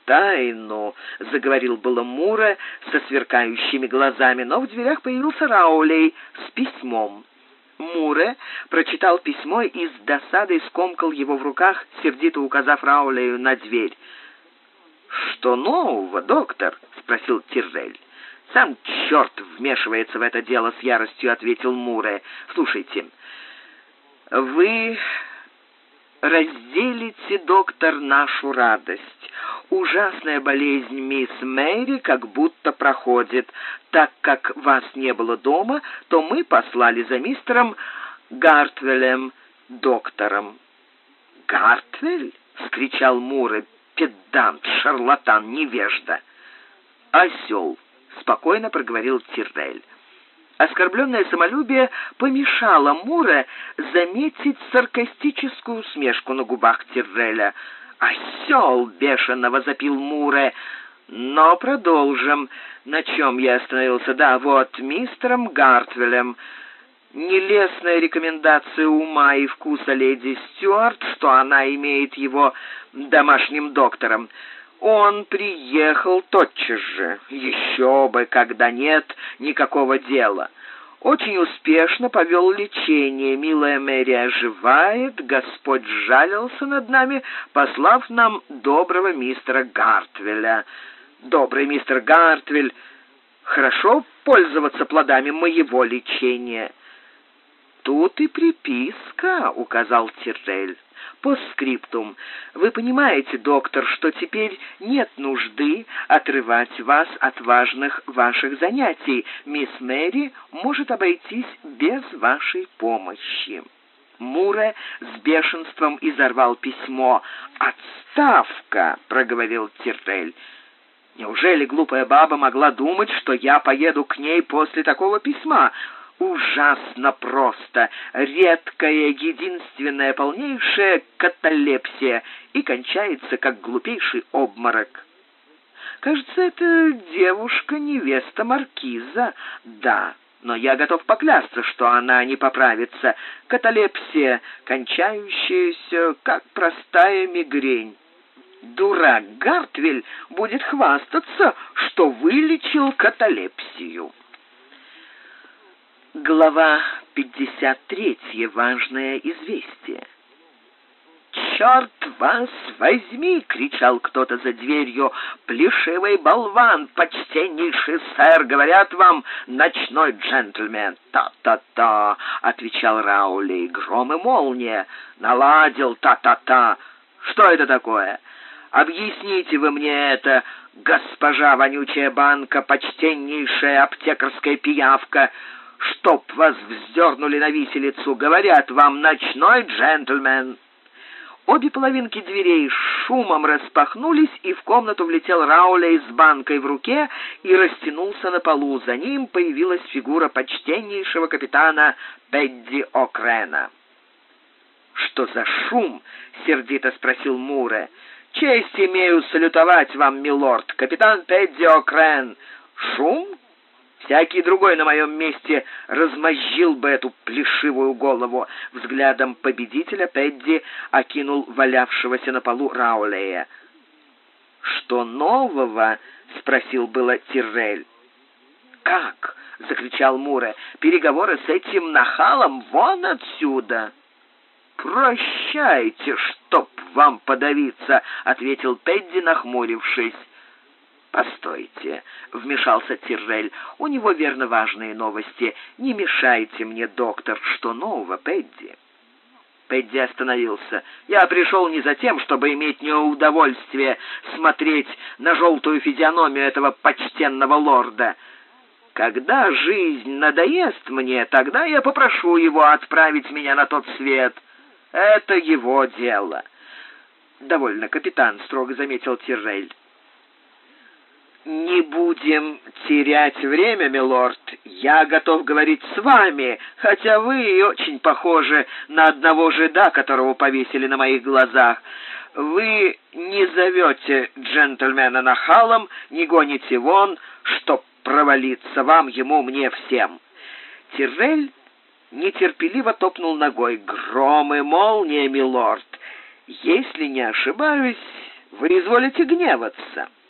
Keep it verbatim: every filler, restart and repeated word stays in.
тайну», — заговорил было Муре со сверкающими глазами, но в дверях появился Раулей с письмом. Муре прочитал письмо и с досадой скомкал его в руках, сердито указав Раулею на дверь. «Что нового, доктор?» — спросил Тиррель. «Сам черт вмешивается в это дело», — с яростью ответил Муре. «Слушайте, вы разделите, доктор, нашу радость. Ужасная болезнь мисс Мэри как будто проходит. Так как вас не было дома, то мы послали за мистером Гартвелем, доктором». «Гартвель?» — вскричал Муре. «Педант, шарлатан, невежда». «Осел», — спокойно проговорил Тиррель. Оскорбленное самолюбие помешало Муре заметить саркастическую усмешку на губах Тирреля. «Осел!» — бешено возопил Муре. «Но продолжим. На чем я остановился? Да, вот, мистером Гартвелем. Нелестная рекомендация ума и вкуса леди Стюарт, что она имеет его домашним доктором. Он приехал тотчас же. Еще бы, когда нет никакого дела. Очень успешно повел лечение. Милая Мэри оживает. Господь сжалился над нами, послав нам доброго мистера Гартвеля. Добрый мистер Гартвель, хорошо пользоваться плодами моего лечения». «Тут и приписка», — указал Тиррель. «Постскриптум. Вы понимаете, доктор, что теперь нет нужды отрывать вас от важных ваших занятий. Мисс Мэри может обойтись без вашей помощи». Муре с бешенством изорвал письмо. «Отставка!» — проговорил Тиррель. «Неужели глупая баба могла думать, что я поеду к ней после такого письма? Ужасно просто, редкая, единственная, полнейшая каталепсия, и кончается как глупейший обморок». «Кажется, это девушка, невеста маркиза». «Да, но я готов поклясться, что она не поправится. Каталепсия, кончающаяся как простая мигрень. Дурак Гартвель будет хвастаться, что вылечил каталепсию». Глава пятьдесят три. Важное известие. «Черт вас возьми!» — кричал кто-то за дверью. «Плешивый болван, почтеннейший сэр, говорят вам, ночной джентльмен!» «Та-та-та!» — отвечал Раули. «Гром и молния!» «Наладил! Та-та-та!» «Что это такое? Объясните вы мне это, госпожа вонючая банка, почтеннейшая аптекарская пиявка! Чтоб вас вздернули на виселицу, говорят вам, ночной джентльмен!» Обе половинки дверей шумом распахнулись, и в комнату влетел Раулей с банкой в руке и растянулся на полу. За ним появилась фигура почтеннейшего капитана Пэдди О'Крена. «Что за шум?» — сердито спросил Муре. «Честь имею салютовать вам, милорд, капитан Пэдди О'Крен. Шум? Всякий другой на моем месте размозжил бы эту плешивую голову». Взглядом победителя Пэдди окинул валявшегося на полу Раулея. «Что нового?» — спросил было Тиррель. «Как?» — закричал Муре. «Переговоры с этим нахалом вон отсюда!» «Прощайте, чтоб вам подавиться!» — ответил Пэдди, нахмурившись. «Постойте», — вмешался Тиррель, — «у него, верно, важные новости. Не мешайте мне, доктор, что нового, Пэдди?» Пэдди остановился. «Я пришел не за тем, чтобы иметь неудовольствие смотреть на желтую физиономию этого почтенного лорда. Когда жизнь надоест мне, тогда я попрошу его отправить меня на тот свет. Это его дело». «Довольно, капитан», — строго заметил Тиррель. «Не будем терять время, милорд. Я готов говорить с вами, хотя вы и очень похожи на одного жида, которого повесили на моих глазах. Вы не зовете джентльмена нахалом, не гоните вон, чтоб провалиться вам, ему, мне, всем». Тиррель нетерпеливо топнул ногой. «Гром и молния, милорд. Если не ошибаюсь, Вы изволите гневаться.